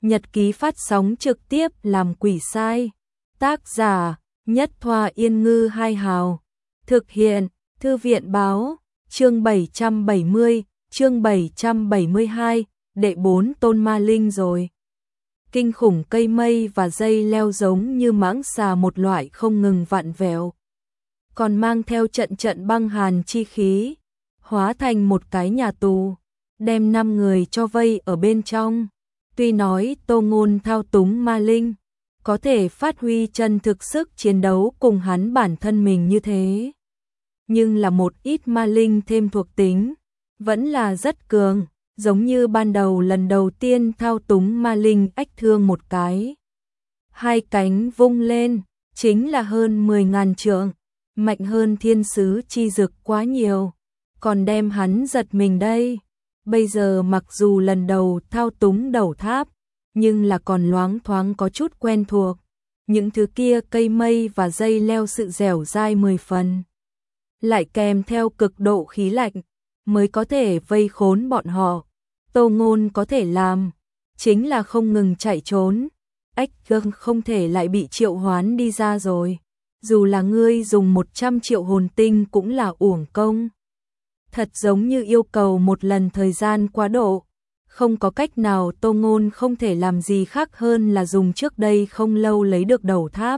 Nhật ký phát sóng trực tiếp làm quỷ sai. Tác giả Nhất Thoa Yên Ngư Hai Hào. Thực hiện Thư viện Báo. Chương 770, chương 772, đệ 4 tôn ma linh rồi. Kinh khủng, cây mây và dây leo giống như mãng xà một loại không ngừng vặn vẹo, còn mang theo trận trận băng hàn chi khí, hóa thành một cái nhà tù, đem 5 người cho vây ở bên trong. Tuy nói Tô Ngôn thao túng ma linh, có thể phát huy chân thực sức chiến đấu cùng hắn bản thân mình như thế, nhưng là một ít ma linh thêm thuộc tính, vẫn là rất cường, giống như ban đầu lần đầu tiên thao túng ma linh ách thương một cái. Hai cánh vung lên, chính là hơn 10.000 trượng, mạnh hơn thiên sứ chi dực quá nhiều, còn đem hắn giật mình đây. Bây giờ mặc dù lần đầu thao túng đầu tháp, nhưng là còn loáng thoáng có chút quen thuộc. Những thứ kia cây mây và dây leo sự dẻo dai 10 phần, lại kèm theo cực độ khí lạnh, mới có thể vây khốn bọn họ. Tô Ngôn có thể làm, chính là không ngừng chạy trốn. Ách gâng không thể lại bị triệu hoán đi ra rồi. Dù là ngươi dùng 100 triệu hồn tinh cũng là uổng công. Thật giống như yêu cầu một lần thời gian quá độ. Không có cách nào, Tô Ngôn không thể làm gì khác hơn là dùng trước đây không lâu lấy được đầu tháp.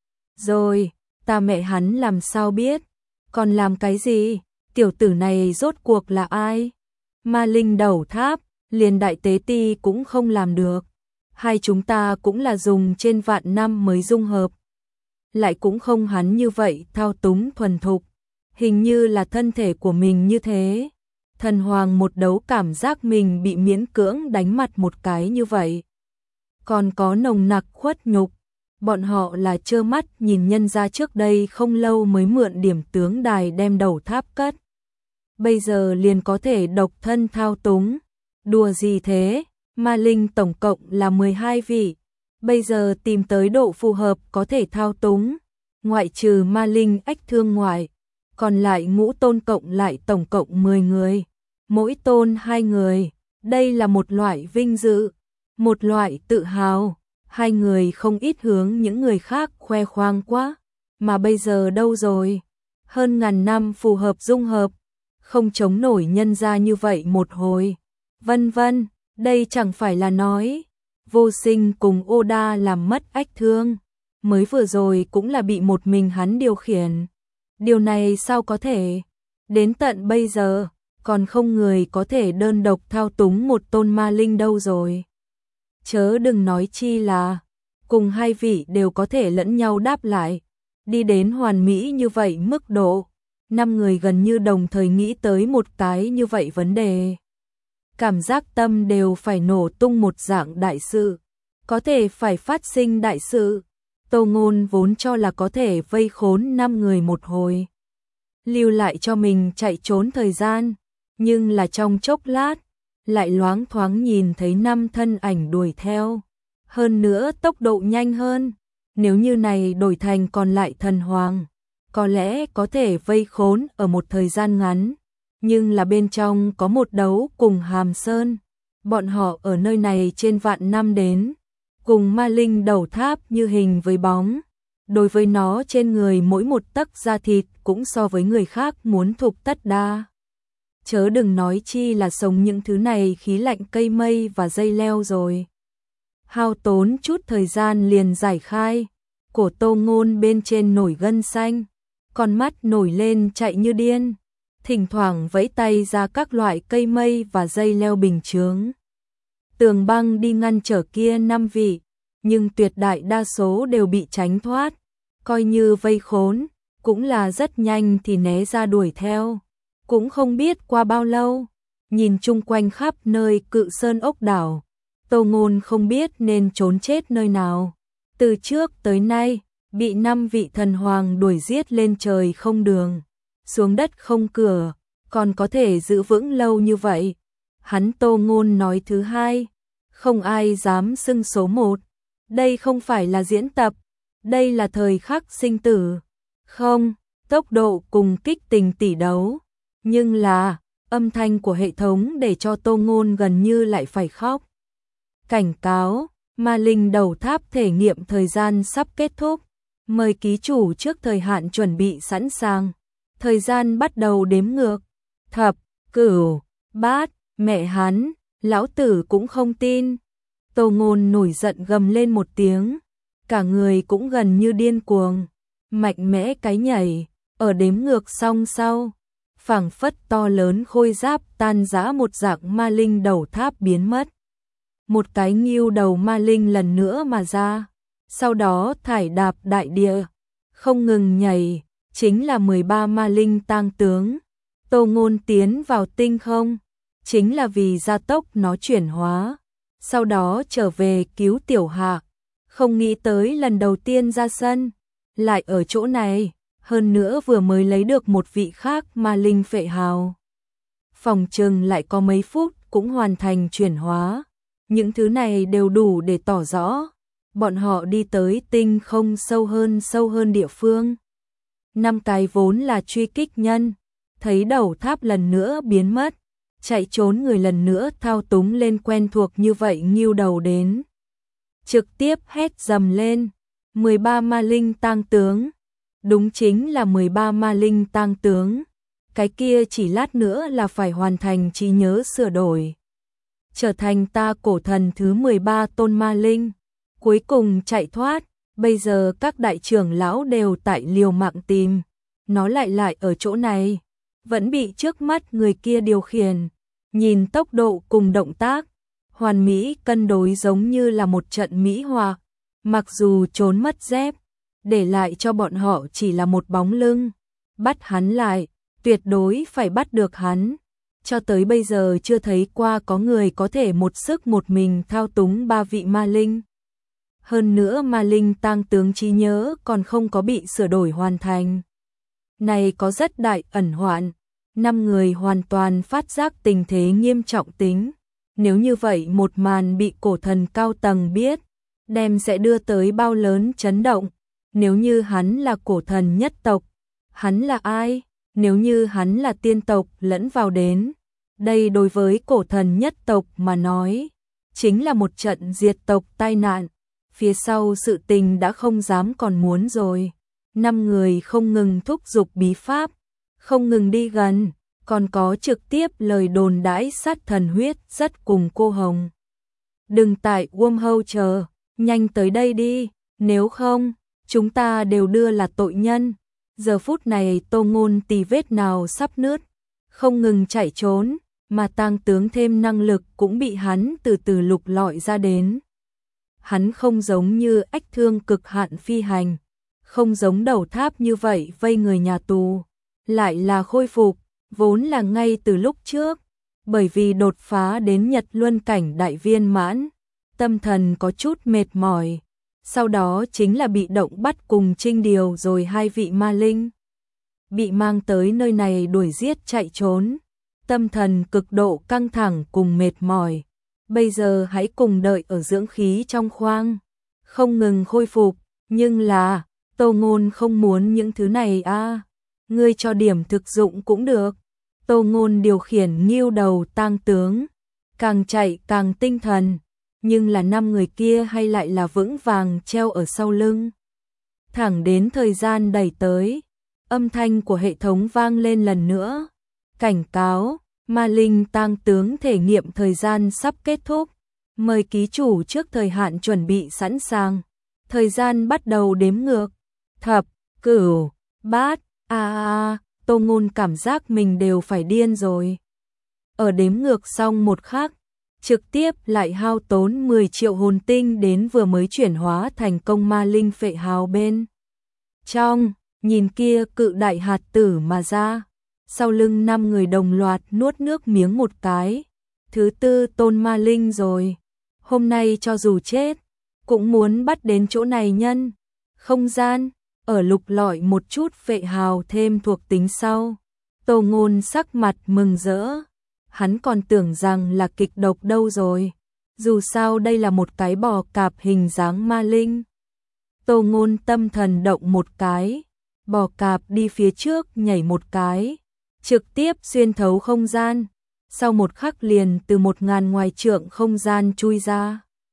Rồi, ta mẹ hắn làm sao biết, còn làm cái gì, tiểu tử này rốt cuộc là ai? Ma linh đầu tháp, liền đại tế ti cũng không làm được. Hai chúng ta cũng là dùng trên vạn năm mới dung hợp. Lại cũng không hắn như vậy thao túng thuần thục. Hình như là thân thể của mình như thế. Thần hoàng một đấu cảm giác mình bị miễn cưỡng đánh mặt một cái như vậy. Còn có nồng nặc khuất nhục. Bọn họ là trơ mắt nhìn nhân ra trước đây không lâu mới mượn điểm tướng đài đem đầu tháp cất. Bây giờ liền có thể độc thân thao túng. Đùa gì thế, ma linh tổng cộng là 12 vị. Bây giờ tìm tới độ phù hợp có thể thao túng. Ngoại trừ ma linh ách thương ngoại, còn lại ngũ tôn cộng lại tổng cộng 10 người. Mỗi tôn 2 người, đây là một loại vinh dự, một loại tự hào. Hai người không ít hướng những người khác khoe khoang quá, mà bây giờ đâu rồi? Hơn ngàn năm phù hợp dung hợp, không chống nổi nhân ra như vậy một hồi. Vân vân, đây chẳng phải là nói Vô Sinh cùng Oda làm mất ách thương, mới vừa rồi cũng là bị một mình hắn điều khiển. Điều này sao có thể? Đến tận bây giờ, còn không người có thể đơn độc thao túng một tôn ma linh đâu rồi. Chớ đừng nói chi là cùng hai vị đều có thể lẫn nhau đáp lại, đi đến hoàn mỹ như vậy mức độ. 5 người gần như đồng thời nghĩ tới một cái như vậy vấn đề. Cảm giác tâm đều phải nổ tung một dạng đại sự, có thể phải phát sinh đại sự. Tô Ngôn vốn cho là có thể vây khốn 5 người một hồi, lưu lại cho mình chạy trốn thời gian, nhưng là trong chốc lát, lại loáng thoáng nhìn thấy 5 thân ảnh đuổi theo, hơn nữa tốc độ nhanh hơn. Nếu như này đổi thành còn lại thần hoàng, có lẽ có thể vây khốn ở một thời gian ngắn, nhưng là bên trong có một đấu cùng Hàm Sơn, bọn họ ở nơi này trên vạn năm đến, cùng ma linh đầu tháp như hình với bóng, đối với nó trên người mỗi một tấc da thịt cũng so với người khác muốn thục tất đa. Chớ đừng nói chi là sống những thứ này khí lạnh cây mây và dây leo rồi. Hao tốn chút thời gian liền giải khai, cổ Tô Ngôn bên trên nổi gân xanh, con mắt nổi lên chạy như điên, thỉnh thoảng vẫy tay ra các loại cây mây và dây leo bình chướng. Tường băng đi ngăn trở kia 5 vị, nhưng tuyệt đại đa số đều bị tránh thoát, coi như vây khốn, cũng là rất nhanh thì né ra đuổi theo. Cũng không biết qua bao lâu, nhìn chung quanh khắp nơi Cự Sơn ốc đảo, Tô Ngôn không biết nên trốn chết nơi nào. Từ trước tới nay, bị 5 vị thần hoàng đuổi giết lên trời không đường, xuống đất không cửa, còn có thể giữ vững lâu như vậy. Hắn Tô Ngôn nói thứ hai, không ai dám xưng số 1. Đây không phải là diễn tập, đây là thời khắc sinh tử. Không, tốc độ cùng kích tình tỷ đấu, nhưng là âm thanh của hệ thống để cho Tô Ngôn gần như lại phải khóc. Cảnh cáo, ma linh đầu tháp thể nghiệm thời gian sắp kết thúc. Mời ký chủ trước thời hạn chuẩn bị sẵn sàng. Thời gian bắt đầu đếm ngược. Thập, cửu, bát, mẹ hắn, lão tử cũng không tin. Tô Ngôn nổi giận gầm lên một tiếng. Cả người cũng gần như điên cuồng. Mạnh mẽ cái nhảy, ở đếm ngược xong sau. Phảng phất to lớn khôi giáp tan rã một dạng ma linh đầu tháp biến mất. Một cái nghưu đầu ma linh lần nữa mà ra. Sau đó thải đạp đại địa. Không ngừng nhảy, chính là 13 ma linh tang tướng. Tô Ngôn tiến vào tinh không, chính là vì gia tốc nó chuyển hóa. Sau đó trở về cứu Tiểu Hạc. Không nghĩ tới lần đầu tiên ra sân, lại ở chỗ này, hơn nữa vừa mới lấy được một vị khác ma linh phệ hào. Phòng chừng lại có mấy phút cũng hoàn thành chuyển hóa. Những thứ này đều đủ để tỏ rõ, bọn họ đi tới tinh không sâu hơn địa phương. 5 cái vốn là truy kích nhân, thấy đầu tháp lần nữa biến mất, chạy trốn người lần nữa thao túng lên quen thuộc như vậy nghưu đầu đến. Trực tiếp hét dầm lên, 13 ma linh tang tướng. Đúng chính là 13 ma linh tang tướng. Cái kia chỉ lát nữa là phải hoàn thành trí nhớ sửa đổi. Trở thành ta cổ thần thứ 13 tôn ma linh. Cuối cùng chạy thoát, bây giờ các đại trưởng lão đều tại liều mạng tìm. Nó lại ở chỗ này, vẫn bị trước mắt người kia điều khiển. Nhìn tốc độ cùng động tác, hoàn mỹ cân đối giống như là một trận mỹ họa. Mặc dù trốn mất dép, để lại cho bọn họ chỉ là một bóng lưng. Bắt hắn lại, tuyệt đối phải bắt được hắn. Cho tới bây giờ chưa thấy qua có người có thể một sức một mình thao túng 3 vị ma linh. Hơn nữa ma linh tang tướng trí nhớ còn không có bị sửa đổi hoàn thành. Này có rất đại ẩn hoạn. 5 người hoàn toàn phát giác tình thế nghiêm trọng tính. Nếu như vậy một màn bị cổ thần cao tầng biết, đem sẽ đưa tới bao lớn chấn động. Nếu như hắn là cổ thần nhất tộc, hắn là ai? Nếu như hắn là tiên tộc lẫn vào đến, đây đối với cổ thần nhất tộc mà nói, chính là một trận diệt tộc tai nạn. Phía sau sự tình đã không dám còn muốn rồi. 5 người không ngừng thúc giục bí pháp, không ngừng đi gần, còn có trực tiếp lời đồn đãi sát thần huyết rất cùng cô Hồng. Đừng tại Wormhole chờ, nhanh tới đây đi, nếu không, chúng ta đều đưa là tội nhân. Giờ phút này Tô Ngôn tì vết nào sắp nứt, không ngừng chạy trốn, mà tang tướng thêm năng lực cũng bị hắn từ từ lục lọi ra đến. Hắn không giống như ách thương cực hạn phi hành, không giống đầu tháp như vậy vây người nhà tù, lại là khôi phục, vốn là ngay từ lúc trước, bởi vì đột phá đến Nhật Luân cảnh đại viên mãn, tâm thần có chút mệt mỏi. Sau đó chính là bị động bắt cùng Trinh Điều rồi 2 vị ma linh. Bị mang tới nơi này đuổi giết chạy trốn. Tâm thần cực độ căng thẳng cùng mệt mỏi. Bây giờ hãy cùng đợi ở dưỡng khí trong khoang. Không ngừng khôi phục. Nhưng là, Tô Ngôn không muốn những thứ này à. Ngươi cho điểm thực dụng cũng được. Tô Ngôn điều khiển nghưu đầu tang tướng. Càng chạy càng tinh thần. Nhưng là 5 người kia hay lại là vững vàng treo ở sau lưng. Thẳng đến thời gian đẩy tới, âm thanh của hệ thống vang lên lần nữa. Cảnh cáo, ma linh tang tướng thể nghiệm thời gian sắp kết thúc. Mời ký chủ trước thời hạn chuẩn bị sẵn sàng. Thời gian bắt đầu đếm ngược. Thập, cửu, bát, Tô Ngôn cảm giác mình đều phải điên rồi. Ở đếm ngược xong một khắc, trực tiếp lại hao tốn 10 triệu hồn tinh đến vừa mới chuyển hóa thành công ma linh phệ hào bên trong, nhìn kia cự đại hạt tử mà ra. Sau lưng 5 người đồng loạt nuốt nước miếng một cái. Thứ 4 tôn ma linh rồi. Hôm nay cho dù chết, cũng muốn bắt đến chỗ này nhân. Không gian, ở lục lọi một chút phệ hào thêm thuộc tính sau. Tô Ngôn sắc mặt mừng rỡ. Hắn còn tưởng rằng là kịch độc đâu rồi. Dù sao đây là một cái bò cạp hình dáng ma linh. Tô Ngôn tâm thần động một cái. Bò cạp đi phía trước nhảy một cái. Trực tiếp xuyên thấu không gian. Sau một khắc liền từ 1000 ngoài trượng không gian chui ra.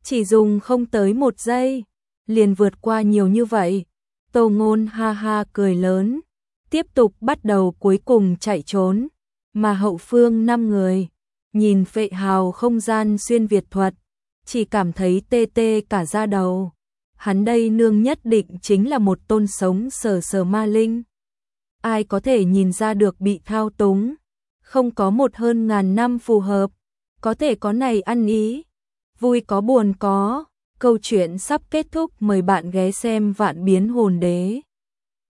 Chỉ dùng không tới 1 giây, liền vượt qua nhiều như vậy. Tô Ngôn ha ha cười lớn, tiếp tục bắt đầu cuối cùng chạy trốn, mà hậu phương 5 người, nhìn Phệ Hào không gian xuyên việt thuật, chỉ cảm thấy tê tê cả da đầu. Hắn đây nương nhất định chính là một tôn sống sờ sờ ma linh. Ai có thể nhìn ra được bị thao túng, không có một hơn ngàn năm phù hợp, có thể có này ăn ý, vui có buồn có. Câu chuyện sắp kết thúc, mời bạn ghé xem Vạn Biến Hồn Đế.